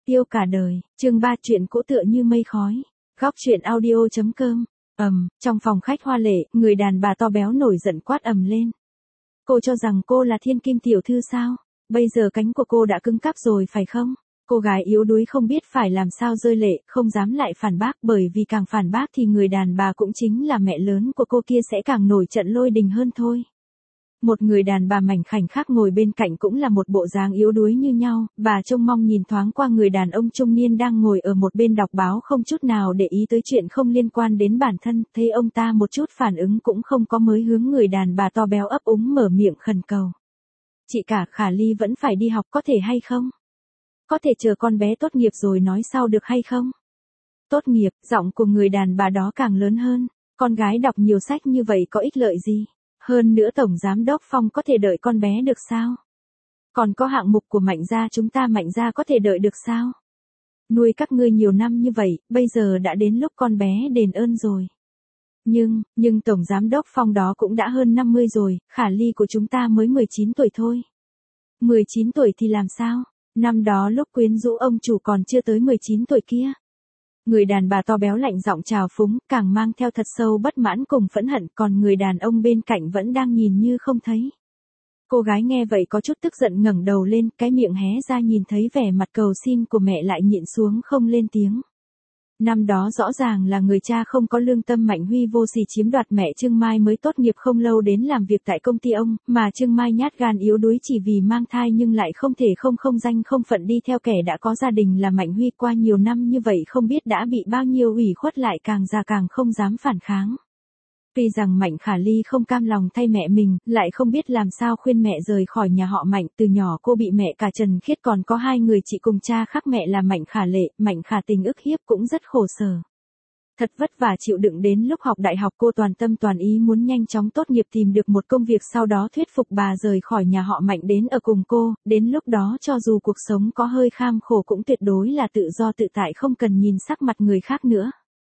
tiêu cả đời, chương 3 chuyện cũ tựa như mây khói. Góc chuyện audio.com. Trong phòng khách hoa lệ, người đàn bà to béo nổi giận quát ầm lên. Cô cho rằng cô là thiên kim tiểu thư sao? Bây giờ cánh của cô đã cứng cáp rồi phải không? Cô gái yếu đuối không biết phải làm sao rơi lệ, không dám lại phản bác, bởi vì càng phản bác thì người đàn bà cũng chính là mẹ lớn của cô kia sẽ càng nổi trận lôi đình hơn thôi. Một người đàn bà mảnh khảnh khác ngồi bên cạnh cũng là một bộ dáng yếu đuối như nhau, bà trông mong nhìn thoáng qua người đàn ông trung niên đang ngồi ở một bên đọc báo không chút nào để ý tới chuyện không liên quan đến bản thân, thấy ông ta một chút phản ứng cũng không có mới hướng người đàn bà to béo ấp úng mở miệng khẩn cầu. Chị cả Khả Ly vẫn phải đi học có thể hay không? Có thể chờ con bé tốt nghiệp rồi nói sau được hay không? Tốt nghiệp, giọng của người đàn bà đó càng lớn hơn, con gái đọc nhiều sách như vậy có ích lợi gì? Hơn nữa Tổng Giám Đốc Phong có thể đợi con bé được sao? Còn có hạng mục của Mạnh gia chúng ta Mạnh gia có thể đợi được sao? Nuôi các ngươi nhiều năm như vậy, bây giờ đã đến lúc con bé đền ơn rồi. Nhưng Tổng Giám Đốc Phong đó cũng đã hơn 50 rồi, Khả Ly của chúng ta mới 19 tuổi thôi. 19 tuổi thì làm sao? Năm đó lúc quyến rũ ông chủ còn chưa tới 19 tuổi kia. Người đàn bà to béo lạnh giọng trào phúng, càng mang theo thật sâu bất mãn cùng phẫn hận, còn người đàn ông bên cạnh vẫn đang nhìn như không thấy. Cô gái nghe vậy có chút tức giận ngẩng đầu lên, cái miệng hé ra nhìn thấy vẻ mặt cầu xin của mẹ lại nhịn xuống không lên tiếng. Năm đó rõ ràng là người cha không có lương tâm Mạnh Huy vô sỉ chiếm đoạt mẹ Trương Mai mới tốt nghiệp không lâu đến làm việc tại công ty ông, mà Trương Mai nhát gan yếu đuối chỉ vì mang thai nhưng lại không thể không danh không phận đi theo kẻ đã có gia đình là Mạnh Huy qua nhiều năm như vậy không biết đã bị bao nhiêu ủy khuất lại càng già càng không dám phản kháng. Tuy rằng Mạnh Khả Ly không cam lòng thay mẹ mình, lại không biết làm sao khuyên mẹ rời khỏi nhà họ Mạnh, từ nhỏ cô bị mẹ cả Trần Khiết còn có hai người chị cùng cha khác mẹ là Mạnh Khả Lệ, Mạnh Khả Tình ức hiếp cũng rất khổ sở. Thật vất vả chịu đựng đến lúc học đại học cô toàn tâm toàn ý muốn nhanh chóng tốt nghiệp tìm được một công việc sau đó thuyết phục bà rời khỏi nhà họ Mạnh đến ở cùng cô, đến lúc đó cho dù cuộc sống có hơi kham khổ cũng tuyệt đối là tự do tự tại không cần nhìn sắc mặt người khác nữa.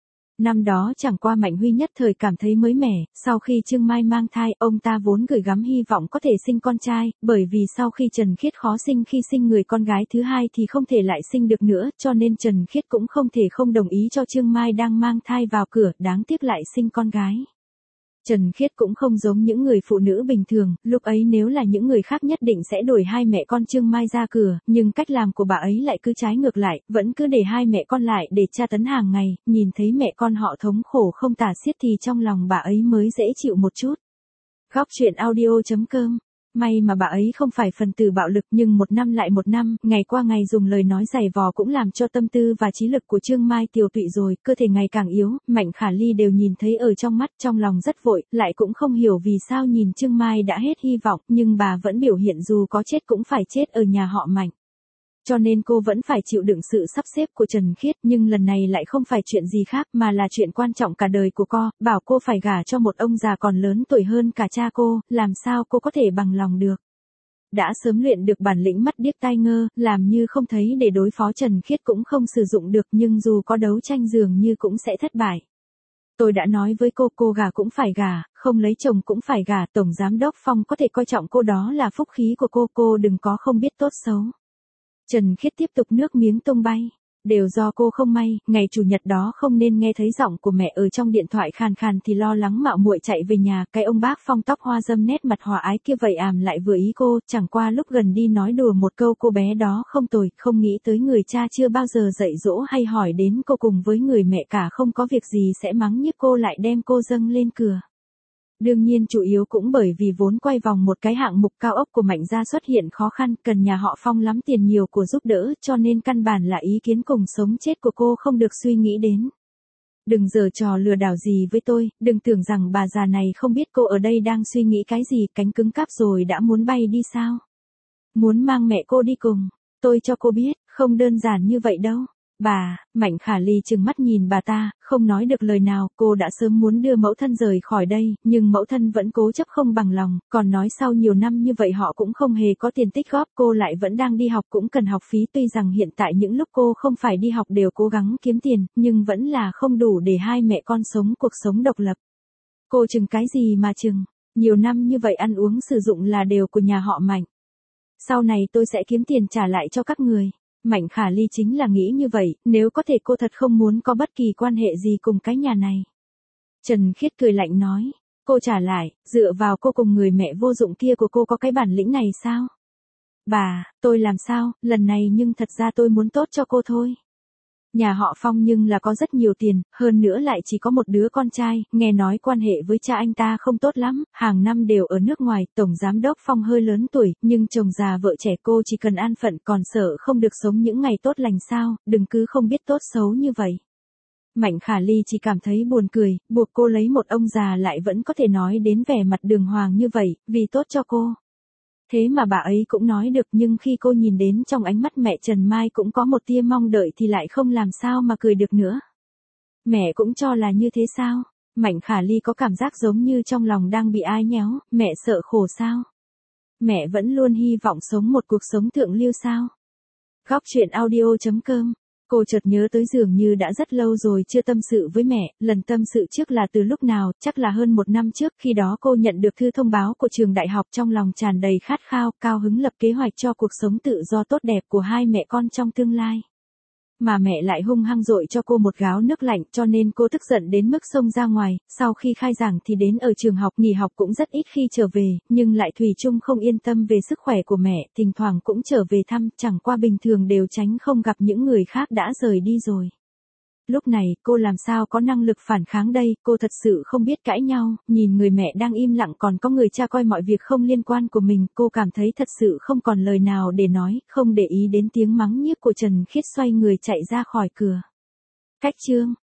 Năm đó chẳng qua Mạnh Huy nhất thời cảm thấy mới mẻ, sau khi Trương Mai mang thai, ông ta vốn gửi gắm hy vọng có thể sinh con trai, bởi vì sau khi Trần Khiết khó sinh khi sinh người con gái thứ hai thì không thể lại sinh được nữa, cho nên Trần Khiết cũng không thể không đồng ý cho Trương Mai đang mang thai vào cửa, đáng tiếc lại sinh con gái. Trần Khiết cũng không giống những người phụ nữ bình thường, lúc ấy nếu là những người khác nhất định sẽ đuổi hai mẹ con Trương Mai ra cửa, nhưng cách làm của bà ấy lại cứ trái ngược lại, vẫn cứ để hai mẹ con lại để tra tấn hàng ngày, nhìn thấy mẹ con họ thống khổ không tả xiết thì trong lòng bà ấy mới dễ chịu một chút. Góc chuyện audio.com. May mà bà ấy không phải phần tử bạo lực nhưng một năm lại một năm, ngày qua ngày dùng lời nói giày vò cũng làm cho tâm tư và trí lực của Trương Mai tiều tụy rồi, cơ thể ngày càng yếu, Mạnh Khả Ly đều nhìn thấy ở trong mắt, trong lòng rất vội, lại cũng không hiểu vì sao nhìn Trương Mai đã hết hy vọng, nhưng bà vẫn biểu hiện dù có chết cũng phải chết ở nhà họ Mạnh. Cho nên cô vẫn phải chịu đựng sự sắp xếp của Trần Khiết, nhưng lần này lại không phải chuyện gì khác mà là chuyện quan trọng cả đời của cô, bảo cô phải gả cho một ông già còn lớn tuổi hơn cả cha cô, làm sao cô có thể bằng lòng được. Đã sớm luyện được bản lĩnh mắt điếc tai ngơ, làm như không thấy để đối phó Trần Khiết cũng không sử dụng được nhưng dù có đấu tranh dường như cũng sẽ thất bại. Tôi đã nói với cô gả cũng phải gả, không lấy chồng cũng phải gả, Tổng Giám Đốc Phong có thể coi trọng cô đó là phúc khí của cô đừng có không biết tốt xấu. Trần Khiết tiếp tục nước miếng tung bay. Đều do cô không may, ngày chủ nhật đó không nên nghe thấy giọng của mẹ ở trong điện thoại khàn khàn thì lo lắng mạo muội chạy về nhà, cái ông bác Phong tóc hoa râm nét mặt hòa ái kia vậy lại vừa ý cô, chẳng qua lúc gần đi nói đùa một câu cô bé đó không tồi, không nghĩ tới người cha chưa bao giờ dạy dỗ hay hỏi đến cô cùng với người mẹ cả không có việc gì sẽ mắng nhiếc cô lại đem cô dâng lên cửa. Đương nhiên chủ yếu cũng bởi vì vốn quay vòng một cái hạng mục cao ốc của Mạnh gia xuất hiện khó khăn, cần nhà họ Phong lắm tiền nhiều của giúp đỡ, cho nên căn bản là ý kiến cùng sống chết của cô không được suy nghĩ đến. Đừng giở trò lừa đảo gì với tôi, đừng tưởng rằng bà già này không biết cô ở đây đang suy nghĩ cái gì, cánh cứng cáp rồi đã muốn bay đi sao? Muốn mang mẹ cô đi cùng, tôi cho cô biết, không đơn giản như vậy đâu. Bà, Mạnh Khả Ly trừng mắt nhìn bà ta, không nói được lời nào, cô đã sớm muốn đưa mẫu thân rời khỏi đây, nhưng mẫu thân vẫn cố chấp không bằng lòng, còn nói sau nhiều năm như vậy họ cũng không hề có tiền tích góp, cô lại vẫn đang đi học cũng cần học phí, tuy rằng hiện tại những lúc cô không phải đi học đều cố gắng kiếm tiền, nhưng vẫn là không đủ để hai mẹ con sống cuộc sống độc lập. Cô chừng cái gì mà chừng, nhiều năm như vậy ăn uống sử dụng là đều của nhà họ Mạnh. Sau này tôi sẽ kiếm tiền trả lại cho các người. Mạnh Khả Ly chính là nghĩ như vậy, nếu có thể cô thật không muốn có bất kỳ quan hệ gì cùng cái nhà này. Trần Khiết cười lạnh nói. Cô trả lại, dựa vào cô cùng người mẹ vô dụng kia của cô có cái bản lĩnh này sao? Bà, tôi làm sao, lần này nhưng thật ra tôi muốn tốt cho cô thôi. Nhà họ Phong nhưng là có rất nhiều tiền, hơn nữa lại chỉ có một đứa con trai, nghe nói quan hệ với cha anh ta không tốt lắm, hàng năm đều ở nước ngoài, tổng giám đốc Phong hơi lớn tuổi, nhưng chồng già vợ trẻ cô chỉ cần an phận còn sợ không được sống những ngày tốt lành sao, đừng cứ không biết tốt xấu như vậy. Mạnh Khả Ly chỉ cảm thấy buồn cười, buộc cô lấy một ông già lại vẫn có thể nói đến vẻ mặt đường hoàng như vậy, vì tốt cho cô. Thế mà bà ấy cũng nói được, nhưng khi cô nhìn đến trong ánh mắt mẹ Trần Mai cũng có một tia mong đợi thì lại không làm sao mà cười được nữa. Mẹ cũng cho là như thế sao? Mạnh Khả Ly có cảm giác giống như trong lòng đang bị ai nhéo, mẹ sợ khổ sao? Mẹ vẫn luôn hy vọng sống một cuộc sống thượng lưu sao? Góc truyện audio.com. Cô chợt nhớ tới dường như đã rất lâu rồi chưa tâm sự với mẹ, lần tâm sự trước là từ lúc nào, chắc là hơn 1 năm trước, khi đó cô nhận được thư thông báo của trường đại học, trong lòng tràn đầy khát khao, cao hứng lập kế hoạch cho cuộc sống tự do tốt đẹp của hai mẹ con trong tương lai. Mà mẹ lại hung hăng dội cho cô một gáo nước lạnh, cho nên cô tức giận đến mức xông ra ngoài, sau khi khai giảng thì đến ở trường học, nghỉ học cũng rất ít khi trở về, nhưng lại thủy chung không yên tâm về sức khỏe của mẹ, thỉnh thoảng cũng trở về thăm, chẳng qua bình thường đều tránh không gặp những người khác đã rời đi rồi. Lúc này, cô làm sao có năng lực phản kháng đây, cô thật sự không biết cãi nhau, nhìn người mẹ đang im lặng còn có người cha coi mọi việc không liên quan của mình, cô cảm thấy thật sự không còn lời nào để nói, không để ý đến tiếng mắng nhiếc của Trần Khiết xoay người chạy ra khỏi cửa. Cách chương